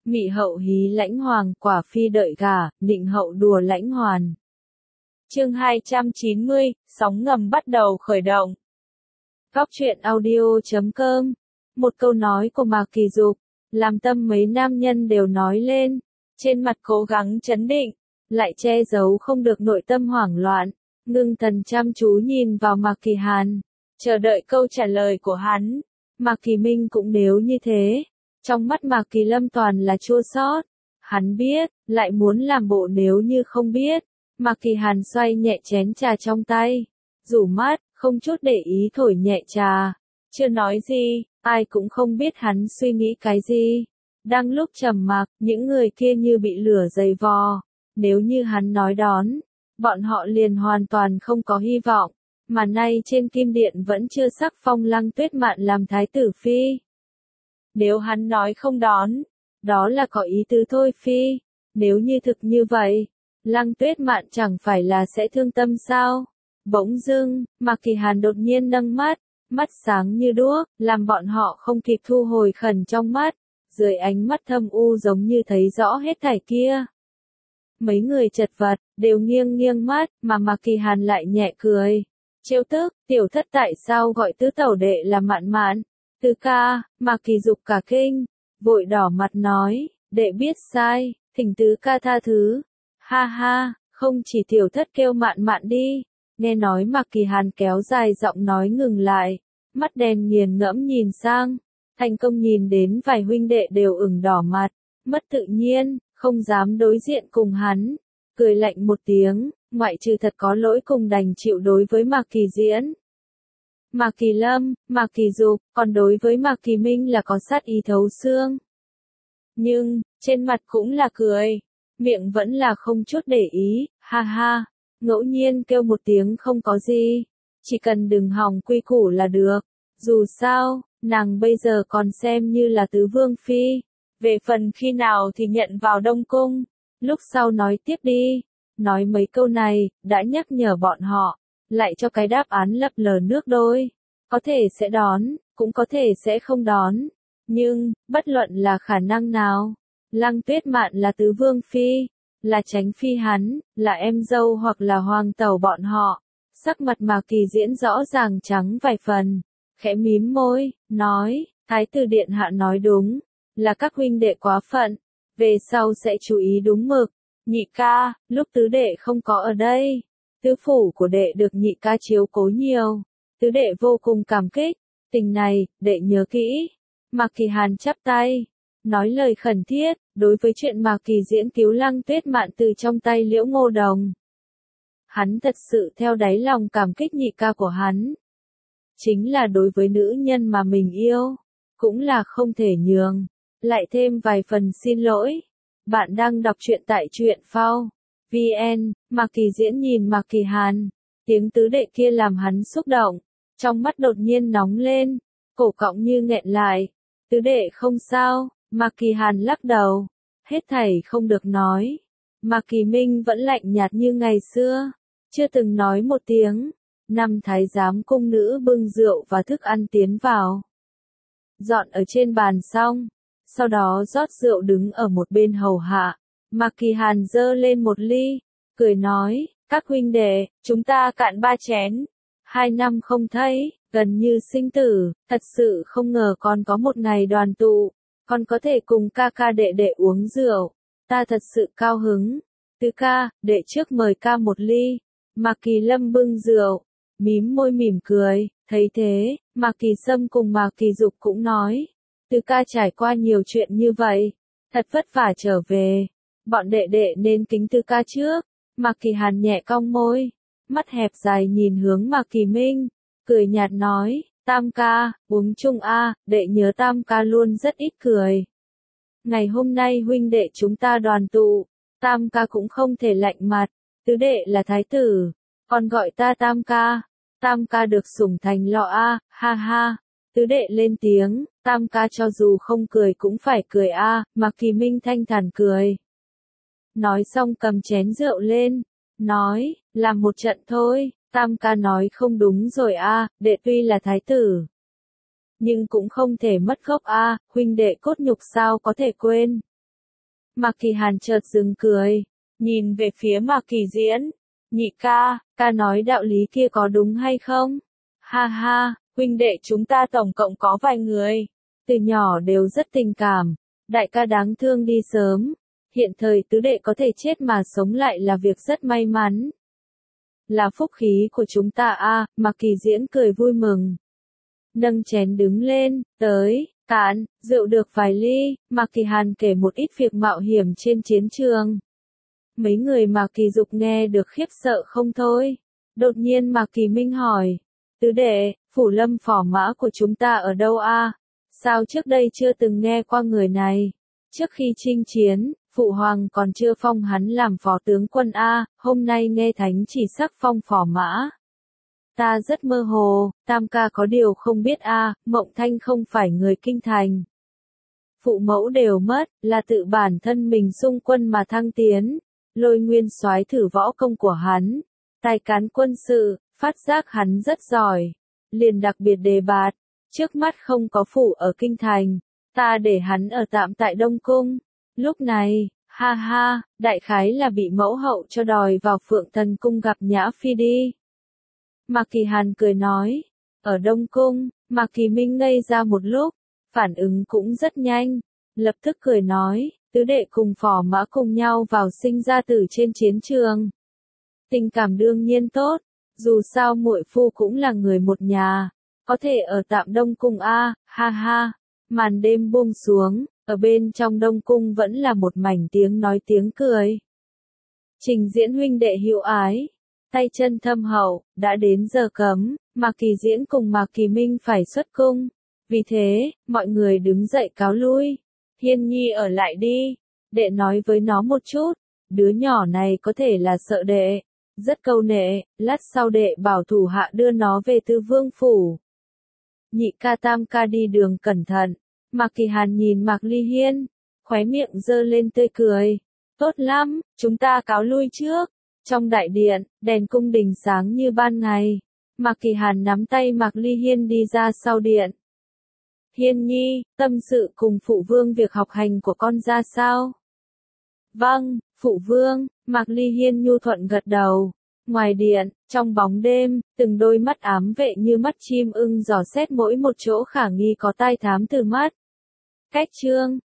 Mị hậu hí lãnh hoàng, quả phi đợi gả, nịnh hậu đùa lãnh hoàn. Chương 290, sóng ngầm bắt đầu khởi động. Góc truyện audio.com. Một câu nói của Mạc Kỳ Dục, làm tâm mấy nam nhân đều nói lên, trên mặt cố gắng trấn định, lại che giấu không được nội tâm hoảng loạn, ngưng thần chăm chú nhìn vào Mạc Kỳ Hàn, chờ đợi câu trả lời của hắn. Mạc Kỳ Minh cũng nếu như thế, trong mắt Mạc Kỳ Lâm toàn là chua xót. Hắn biết, lại muốn làm bộ nếu như không biết. Mạc Kỳ Hàn xoay nhẹ chén trà trong tay, rủ mắt, không chút để ý thổi nhẹ trà, chưa nói gì, ai cũng không biết hắn suy nghĩ cái gì. Đang lúc trầm mặc, những người kia như bị lửa dày vò, nếu như hắn nói đón, bọn họ liền hoàn toàn không có hy vọng, mà nay trên kim điện vẫn chưa sắc phong Lăng Tuyết Mạn làm thái tử phi. Nếu hắn nói không đón, đó là có ý tứ thôi phi, nếu như thực như vậy, Lăng Tuyết Mạn chẳng phải là sẽ thương tâm sao? Bỗng dưng, Mạc Kỳ Hàn đột nhiên nâng mắt, mắt sáng như đuốc, làm bọn họ không kịp thu hồi khẩn trong mắt, dưới ánh mắt thâm u giống như thấy rõ hết thảy kia. Mấy người chật vật, đều nghiêng nghiêng mắt, mà Mạc Kỳ Hàn lại nhẹ cười. Trêu tức, tiểu thất tại sao gọi tứ tẩu đệ là Mạn Mạn? Tứ ca, Mạc Kỳ Dục cả kinh, vội đỏ mặt nói, đệ biết sai, thỉnh tứ ca tha thứ. Ha ha, không chỉ tiểu thất kêu Mạn Mạn đi. Nghe nói Mạc Kỳ Hàn kéo dài giọng nói ngừng lại, mắt đen nghiền ngẫm nhìn sang, thành công nhìn đến vài huynh đệ đều ửng đỏ mặt, mất tự nhiên, không dám đối diện cùng hắn, cười lạnh một tiếng, ngoại trừ thật có lỗi cùng đành chịu đối với Mạc Kỳ Diễn. Mạc Kỳ Lâm, Mạc Kỳ Dục, còn đối với Mạc Kỳ Minh là có sát ý thấu xương. Nhưng, trên mặt cũng là cười, miệng vẫn là không chút để ý, ha ha, ngẫu nhiên kêu một tiếng không có gì, chỉ cần đừng hỏng quy củ là được, dù sao, nàng bây giờ còn xem như là tứ vương phi, về phần khi nào thì nhận vào Đông Cung, lúc sau nói tiếp đi, nói mấy câu này, đã nhắc nhở bọn họ, lại cho cái đáp án lập lờ nước đôi, có thể sẽ đón, cũng có thể sẽ không đón, nhưng, bất luận là khả năng nào, Lăng Tuyết Mạn là tứ vương phi, là tránh phi hắn, là em dâu hoặc là hoàng tẩu bọn họ, sắc mặt Mạc Kỳ Diễn rõ ràng trắng vài phần, khẽ mím môi, nói, Thái tử điện hạ nói đúng, là các huynh đệ quá phận, về sau sẽ chú ý đúng mực. Nhị ca, lúc tứ đệ không có ở đây, tứ phủ của đệ được nhị ca chiếu cố nhiều, tứ đệ vô cùng cảm kích, tình này, đệ nhớ kỹ. Mạc Kỳ Hàn chắp tay, nói lời khẩn thiết, đối với chuyện Mạc Kỳ Diễn cứu Lăng Tuyết Mạn từ trong tay Liễu Ngô Đồng. Hắn thật sự theo đáy lòng cảm kích nhị ca của hắn. Chính là đối với nữ nhân mà mình yêu, cũng là không thể nhường, lại thêm vài phần xin lỗi. Bạn đang đọc truyện tại truyện phao VN, Mạc Kỳ Diễn nhìn Mạc Kỳ Hàn, tiếng tứ đệ kia làm hắn xúc động, trong mắt đột nhiên nóng lên, cổ cọng như nghẹn lại. Tứ đệ không sao, Mạc Kỳ Hàn lắc đầu, hết thảy không được nói. Mạc Kỳ Minh vẫn lạnh nhạt như ngày xưa, chưa từng nói một tiếng. Năm thái giám cung nữ bưng rượu và thức ăn tiến vào, dọn ở trên bàn xong, sau đó rót rượu đứng ở một bên hầu hạ. Mạc Kỳ Hàn giơ lên một ly, cười nói, các huynh đệ, chúng ta cạn 3 chén. 2 năm không thấy, gần như sinh tử, thật sự không ngờ còn có một ngày đoàn tụ, còn có thể cùng ca ca đệ đệ uống rượu, ta thật sự cao hứng. Tứ ca, đệ trước mời ca một ly. Mạc Kỳ Lâm bưng rượu, mím môi mỉm cười, thấy thế, Mạc Kỳ Sâm cùng Mạc Kỳ Dục cũng nói, tứ ca trải qua nhiều chuyện như vậy, thật vất vả trở về, bọn đệ đệ nên kính tứ ca trước. Mạc Kỳ Hàn nhẹ cong môi, mắt hẹp dài nhìn hướng Mạc Kỳ Minh, cười nhạt nói, Tam ca, uống chung a, đệ nhớ Tam ca luôn rất ít cười. Ngày hôm nay huynh đệ chúng ta đoàn tụ, Tam ca cũng không thể lạnh mặt, tứ đệ là thái tử, còn gọi ta Tam ca. Tam ca được sủng thành lọ a, ha ha. Tứ đệ lên tiếng, Tam ca cho dù không cười cũng phải cười a, Mạc Kỳ Minh thanh thản cười. Nói xong cầm chén rượu lên, nói, làm một trận thôi, Tam ca nói không đúng rồi a, đệ tuy là thái tử, nhưng cũng không thể mất gốc a, huynh đệ cốt nhục sao có thể quên. Mạc Kỳ Hàn chợt dừng cười, nhìn về phía Mạc Kỳ Diễn. Nhị ca, ca nói đạo lý kia có đúng hay không? Ha ha, huynh đệ chúng ta tổng cộng có vài người. Từ nhỏ đều rất tình cảm. Đại ca đáng thương đi sớm. Hiện thời tứ đệ có thể chết mà sống lại là việc rất may mắn. Là phúc khí của chúng ta a. Mạc Kỳ Diễn cười vui mừng. Nâng chén đứng lên, tới, cạn, rượu được vài ly, Mạc Kỳ Hàn kể một ít việc mạo hiểm trên chiến trường. Mấy người Mạc Kỳ Dục nghe được khiếp sợ không thôi. Đột nhiên Mạc Kỳ Minh hỏi, tứ đệ, Phủ Lâm phò mã của chúng ta ở đâu a? Sao trước đây chưa từng nghe qua người này? Trước khi chinh chiến, Phụ Hoàng còn chưa phong hắn làm phó tướng quân a, hôm nay nghe thánh chỉ sắc phong phò mã. Ta rất mơ hồ, Tam ca có điều không biết a, Mộng Thanh không phải người kinh thành. Phụ mẫu đều mất, là tự bản thân mình xung quân mà thăng tiến. Lôi Nguyên soái thử võ công của hắn, tài cán quân sự, phát giác hắn rất giỏi, liền đặc biệt đề bạt, trước mắt không có phủ ở kinh thành, ta để hắn ở tạm tại Đông Cung. Lúc này, ha ha, đại khái là bị mẫu hậu cho đòi vào Phượng Thần Cung gặp Nhã Phi đi. Mạc Kỳ Hàn cười nói, ở Đông Cung. Mạc Kỳ Minh ngây ra một lúc, phản ứng cũng rất nhanh, lập tức cười nói, tứ đệ cùng phò mã cùng nhau vào sinh ra tử trên chiến trường. Tình cảm đương nhiên tốt, dù sao muội phu cũng là người một nhà, có thể ở tạm Đông Cung a, ha ha. Màn đêm buông xuống, ở bên trong Đông Cung vẫn là một mảnh tiếng nói tiếng cười. Trình Diễn huynh đệ hữu ái, tay chân thâm hậu, đã đến giờ cấm, Mạc Kỳ Diễn cùng Mạc Kỳ Minh phải xuất cung. Vì thế, mọi người đứng dậy cáo lui. Hiên Nhi ở lại đi, đệ nói với nó một chút, đứa nhỏ này có thể là sợ đệ, rất câu nệ, lát sau đệ bảo thủ hạ đưa nó về Tư Vương phủ. Nhị ca tam ca đi đường cẩn thận. Mạc Kỳ Hàn nhìn Mạc Ly Hiên, khóe miệng giơ lên tươi cười. Tốt lắm, chúng ta cáo lui trước. Trong đại điện, đèn cung đình sáng như ban ngày. Mạc Kỳ Hàn nắm tay Mạc Ly Hiên đi ra sau điện. Hiên Nhi, tâm sự cùng phụ vương việc học hành của con ra sao? Vâng, phụ vương, Mạc Ly Hiên nhu thuận gật đầu. Ngoài điện, trong bóng đêm, từng đôi mắt ám vệ như mắt chim ưng dò xét mỗi một chỗ khả nghi có tai thám từ mắt. Cách chương